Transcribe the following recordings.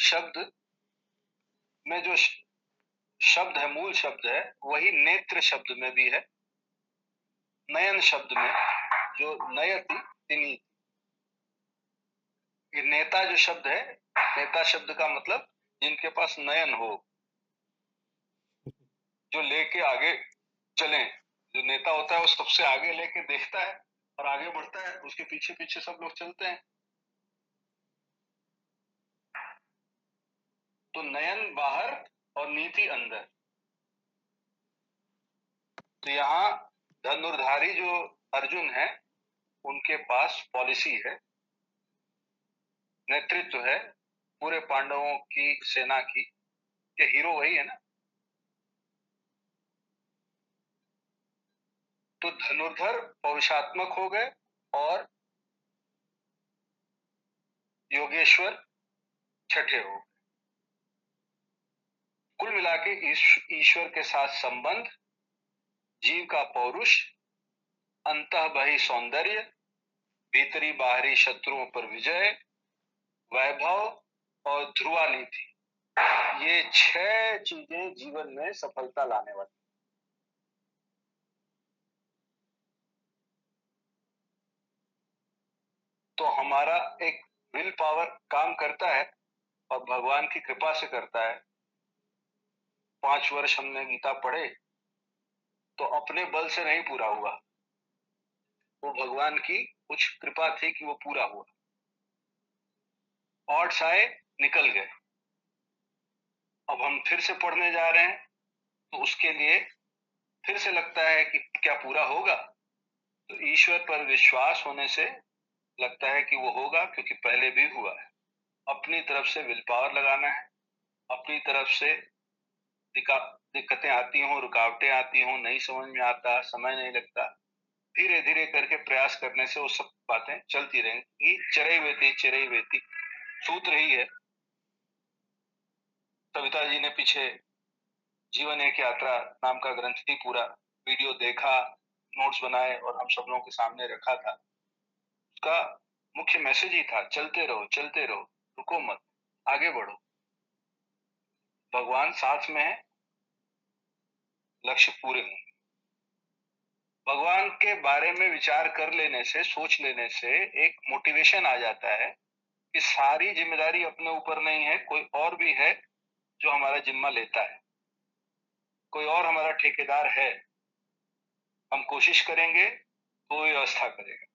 शब्द में जो शब्द है, मूल शब्द है, वही नेत्र शब्द में भी है। नयन शब्द में जो नयति तिनी, ये नेता जो शब्द है, नेता शब्द का मतलब जिनके पास नयन हो, जो लेके आगे चले। जो नेता होता है वो सबसे आगे लेके देखता है और आगे बढ़ता है, उसके पीछे पीछे सब लोग चलते हैं। तो नयन बाहर और नीति अंदर। तो यहाँ धनुर्धारी जो अर्जुन है उनके पास पॉलिसी है, नेतृत्व है पूरे पांडवों की सेना की। ये हीरो वही है ना। तो धनुर्धर पौरुषात्मक हो गए और योगेश्वर छठे हो। कुल मिला के ईश्वर के साथ संबंध, जीव का पौरुष, अंतः बहि सौंदर्य, भीतरी बाहरी शत्रुओं पर विजय, वैभव और ध्रुवा नीति, ये 6 चीजें जीवन में सफलता लाने वाली। तो हमारा एक विल पावर काम करता है और भगवान की कृपा से करता है। 5 वर्ष हमने गीता पढ़े तो अपने बल से नहीं पूरा हुआ, वो भगवान की कुछ कृपा थी कि वो पूरा हुआ। ऑड्स आए, निकल गए। अब हम फिर से पढ़ने जा रहे हैं तो उसके लिए फिर से लगता है कि क्या पूरा होगा। तो ईश्वर पर विश्वास होने से लगता है कि वो होगा, क्योंकि पहले भी हुआ है। अपनी तरफ से विल पावर लगाना है, अपनी तरफ से दिक्कतें आती हों, रुकावटें आती हों, नहीं समझ में आता, समय नहीं लगता, धीरे धीरे करके प्रयास करने से वो सब बातें चलती रहेंगी। चिरई वेती सूत्र ही है। कविता जी ने पीछे जीवन एक यात्रा नाम का ग्रंथ ही पूरा वीडियो देखा, नोट्स बनाए और हम सब लोगों के सामने रखा था। उसका मुख्य मैसेज ही था, चलते रहो, रुको मत, आगे बढ़ो, भगवान साथ में है, लक्ष्य पूरे होंगे। भगवान के बारे में विचार कर लेने से, सोच लेने से एक मोटिवेशन आ जाता है कि सारी जिम्मेदारी अपने ऊपर नहीं है, कोई और भी है जो हमारा जिम्मा लेता है, कोई और हमारा ठेकेदार है। हम कोशिश करेंगे तो व्यवस्था करेगा।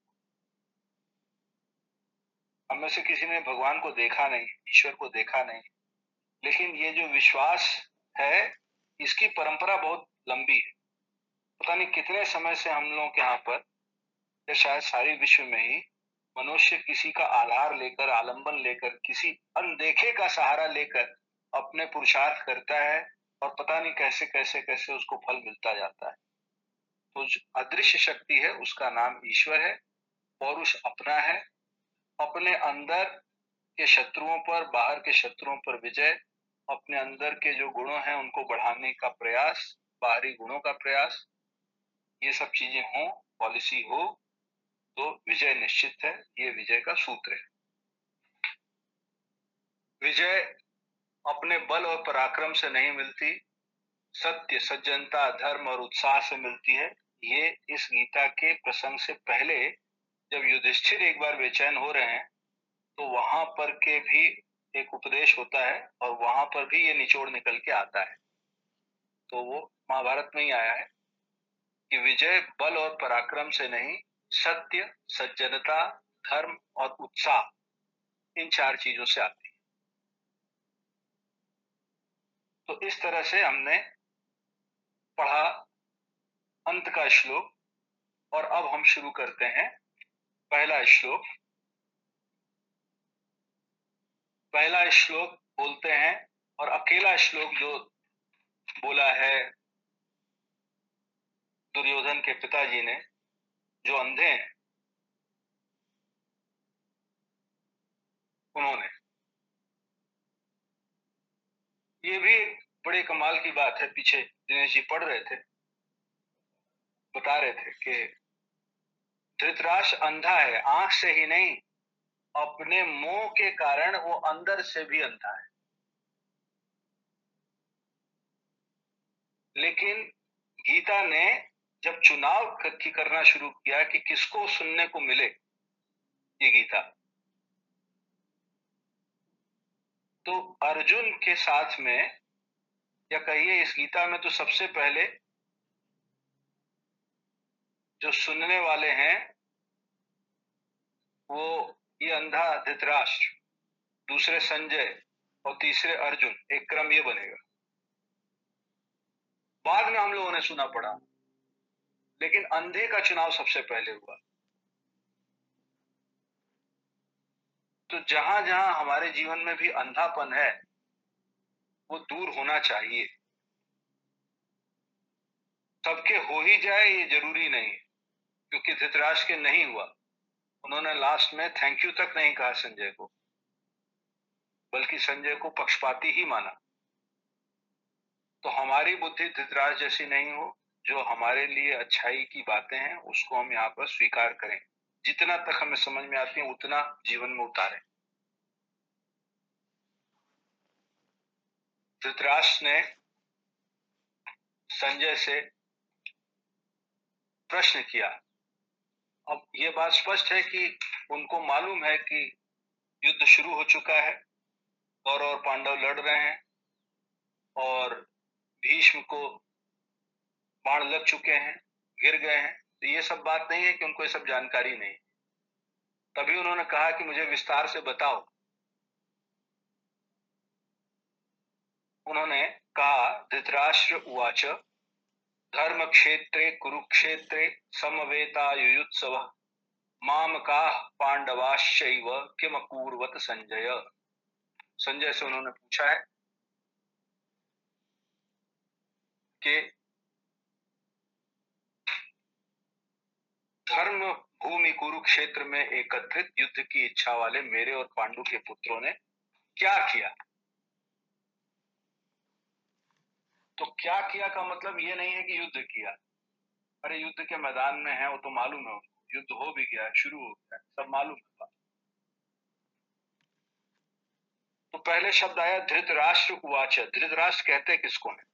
हम में से किसी ने भगवान को देखा नहीं, ईश्वर को देखा नहीं, लेकिन ये जो विश्वास है इसकी परंपरा बहुत लंबी है। पता नहीं कितने समय से हम लोग के यहाँ पर, या शायद सारी विश्व में ही, मनुष्य किसी का आधार लेकर, आलंबन लेकर, किसी अनदेखे का सहारा लेकर अपने पुरुषार्थ करता है और पता नहीं कैसे कैसे कैसे उसको फल मिलता जाता है। तो जो अदृश्य शक्ति है उसका नाम ईश्वर है। पौरुष अपना है, अपने अंदर के शत्रुओं पर, बाहर के शत्रुओं पर विजय, अपने अंदर के जो गुणों हैं उनको बढ़ाने का प्रयास, बाहरी गुणों का प्रयास, ये सब चीजें हों, पॉलिसी हो तो विजय निश्चित है। ये विजय का सूत्र है। विजय अपने बल और पराक्रम से नहीं मिलती, सत्य, सज्जनता, धर्म और उत्साह से मिलती है। ये इस गीता के प्रसंग से पहले जब युधिष्ठिर एक बार बेचैन हो रहे हैं तो वहां पर के भी एक उपदेश होता है और वहां पर भी ये निचोड़ निकल के आता है। तो वो महाभारत में ही आया है कि विजय बल और पराक्रम से नहीं, सत्य, सज्जनता, धर्म और उत्साह, इन 4 चीजों से आती है। तो इस तरह से हमने पढ़ा अंत का श्लोक और अब हम शुरू करते हैं पहला श्लोक। पहला श्लोक बोलते हैं और अकेला श्लोक जो बोला है दुर्योधन के पिताजी ने, जो अंधे हैं उन्होंने। ये भी बड़े कमाल की बात है। पीछे दिनेश जी पढ़ रहे थे, बता रहे थे कि धृतराष्ट्र अंधा है, आंख से ही नहीं, अपने मोह के कारण वो अंदर से भी अंधा है। लेकिन गीता ने जब चुनाव करना शुरू किया कि किसको सुनने को मिले ये गीता, तो अर्जुन के साथ में, या कहिए इस गीता में तो सबसे पहले जो सुनने वाले हैं वो ये अंधा धृतराष्ट्र, दूसरे संजय और तीसरे अर्जुन, एक क्रम ये बनेगा। बाद में हम लोगों ने सुना पड़ा, लेकिन अंधे का चुनाव सबसे पहले हुआ। तो जहां जहां हमारे जीवन में भी अंधापन है वो दूर होना चाहिए। सबके हो ही जाए ये जरूरी नहीं, क्योंकि धृतराष्ट्र के नहीं हुआ। उन्होंने लास्ट में थैंक यू तक नहीं कहा संजय को, बल्कि संजय को पक्षपाती ही माना। तो हमारी बुद्धि धृतराष्ट्र जैसी नहीं हो, जो हमारे लिए अच्छाई की बातें हैं उसको हम यहाँ पर स्वीकार करें, जितना तक हमें समझ में आती है उतना जीवन में उतारें। धृतराष्ट्र ने संजय से प्रश्न किया। अब ये बात स्पष्ट है कि उनको मालूम है कि युद्ध शुरू हो चुका है, कौरव और पांडव लड़ रहे हैं और भीष्म को बाण लग चुके हैं, गिर गए हैं। तो ये सब बात नहीं है कि उनको ये सब जानकारी नहीं। तभी उन्होंने कहा कि मुझे विस्तार से बताओ। उन्होंने कहा, धृतराष्ट्र उवाच धर्म क्षेत्रे कुरुक्षेत्रे समवेतायुयुत्सवः मामकाः पांडवाश्चैव किम अकुर्वत संजय। संजय से उन्होंने पूछा है कि धर्म भूमि कुरुक्षेत्र में एकत्रित युद्ध की इच्छा वाले मेरे और पांडु के पुत्रों ने क्या किया। तो क्या किया का मतलब ये नहीं है कि युद्ध किया। अरे युद्ध के मैदान में है वो तो मालूम है, युद्ध हो भी गया, शुरू हो गया, सब मालूम है। तो पहले शब्द आया धृतराष्ट्र उवाच। धृतराष्ट्र कहते किसको है?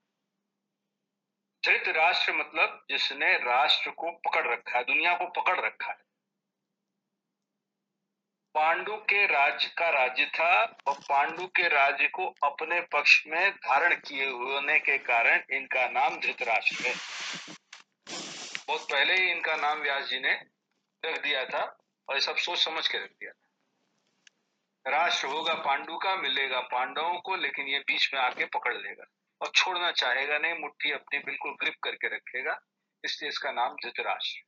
धृतराष्ट्र मतलब जिसने राष्ट्र को पकड़ रखा है, दुनिया को पकड़ रखा है। पांडु के राज्य का राज्य था और पांडु के राज्य को अपने पक्ष में धारण किए होने के कारण इनका नाम धृतराष्ट्र है। बहुत पहले ही इनका नाम व्यास जी ने रख दिया था और ये सब सोच समझ के रख दिया था। राष्ट्र होगा पांडु का, मिलेगा पांडवों को, लेकिन ये बीच में आके पकड़ लेगा और छोड़ना चाहेगा नहीं, मुट्ठी अपनी बिल्कुल ग्रिप करके रखेगा, इसलिए इसका नाम धृतराष्ट्र।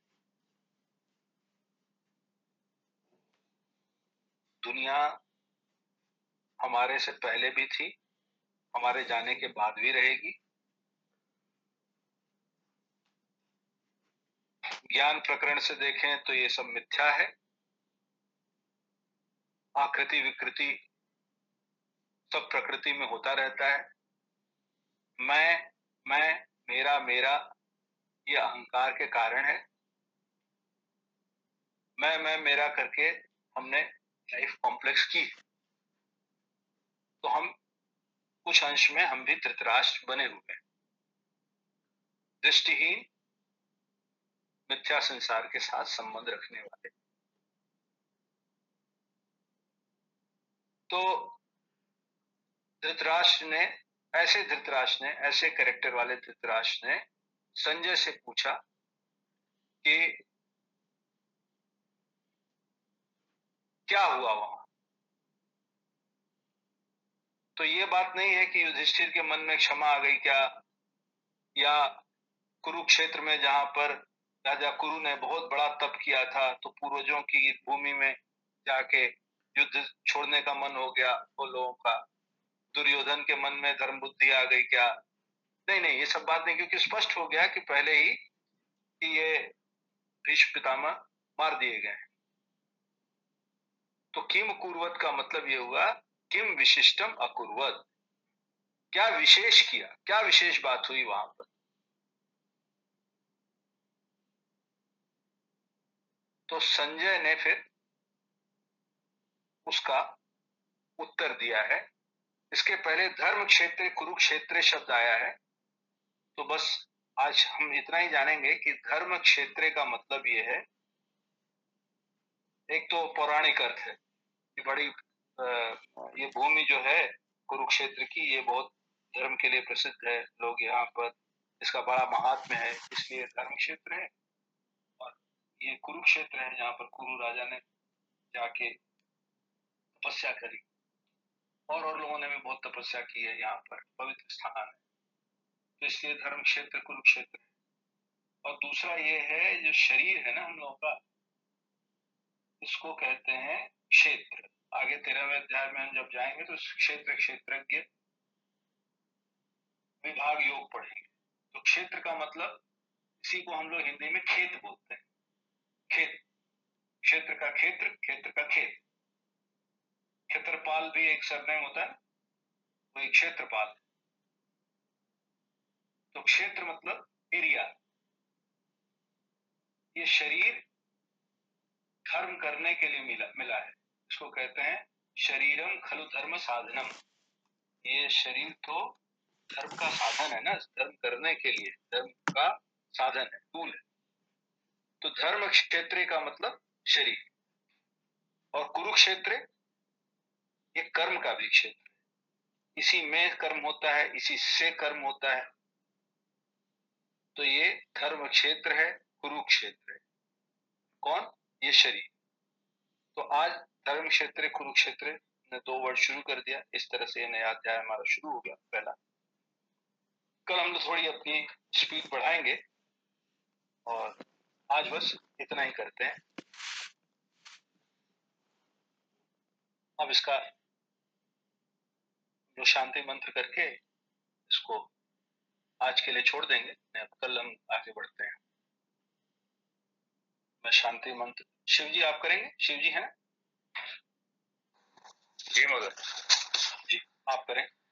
दुनिया हमारे से पहले भी थी, हमारे जाने के बाद भी रहेगी। ज्ञान प्रकरण से देखें तो ये सब मिथ्या है। आकृति विकृति सब प्रकृति में होता रहता है। मैं मेरा मेरा ये अहंकार के कारण है। मैं मेरा करके हमने लाइफ कॉम्प्लेक्स की, तो हम कुछ अंश में हम भी धृतराष्ट्र बने हुए हैं, दृष्टिहीन, मिथ्या संसार के साथ संबंध रखने वाले। तो धृतराष्ट्र ने ऐसे कैरेक्टर वाले धृतराष्ट्र ने संजय से पूछा कि क्या हुआ वहां। तो ये बात नहीं है कि युधिष्ठिर के मन में क्षमा आ गई क्या, या कुरुक्षेत्र में जहां पर राजा कुरु ने बहुत बड़ा तप किया था तो पूर्वजों की भूमि में जाके युद्ध छोड़ने का मन हो गया वो लोगों का, दुर्योधन के मन में धर्म बुद्धि आ गई क्या। नहीं नहीं, ये सब बात नहीं, क्योंकि स्पष्ट हो गया कि पहले ही कि ये भीष्म पितामह मार दिए गए। तो किम कुर्वत का मतलब ये हुआ किम विशिष्टम अकुर्वत, क्या विशेष किया, क्या विशेष बात हुई वहां पर। तो संजय ने फिर उसका उत्तर दिया है। इसके पहले धर्म क्षेत्र कुरुक्षेत्र शब्द आया है, तो बस आज हम इतना ही जानेंगे कि धर्म क्षेत्र का मतलब ये है, एक तो पौराणिक अर्थ है कि बड़ी ये भूमि जो है कुरुक्षेत्र की, ये बहुत धर्म के लिए प्रसिद्ध है, लोग यहाँ पर इसका बड़ा महात्म्य है, इसलिए धर्म क्षेत्र है। और ये कुरुक्षेत्र है जहाँ पर कुरु राजा ने जाके तपस्या करी, और लोगों ने भी बहुत तपस्या की है, यहाँ पर पवित्र स्थान है, तो इसलिए धर्म क्षेत्र कुरुक्षेत्र है। और दूसरा ये है, जो शरीर है ना हम लोगों का, इसको कहते हैं क्षेत्र। आगे 13वें अध्याय में हम जब जाएंगे तो क्षेत्र क्षेत्रज्ञ विभाग योग पढ़ेंगे। तो क्षेत्र का मतलब, इसी को हम लोग हिंदी में खेत बोलते हैं। खेत, क्षेत्र का क्षेत्र, क्षेत्र का खेत। क्षेत्रपाल भी एक सरनेम होता है, वो एक क्षेत्रपाल। तो क्षेत्र मतलब एरिया। ये शरीर धर्म करने के लिए मिला है, इसको कहते हैं शरीरम खलु धर्म साधनम। ये शरीर तो धर्म का साधन है ना, धर्म करने के लिए धर्म का साधन है, टूल है। तो धर्म क्षेत्र का मतलब शरीर, और कुरुक्षेत्र ये कर्म का भी क्षेत्र है, इसी में कर्म होता है, इसी से कर्म होता है। तो ये धर्म क्षेत्र है, कुरुक्षेत्र है। कौन? ये शरीर। तो आज धर्म क्षेत्र कुरुक्षेत्र ने 2 वर्ड शुरू कर दिया, इस तरह से नया अध्याय हमारा शुरू हो गया पहला। कल हम लोग थोड़ी अपनी स्पीड बढ़ाएंगे, और आज बस इतना ही करते हैं। अब इसका जो शांति मंत्र करके इसको आज के लिए छोड़ देंगे, अब कल हम आगे बढ़ते हैं। मैं शांति मंत्र, शिव जी आप करेंगे? शिव जी है? जी मगर जी आप करें।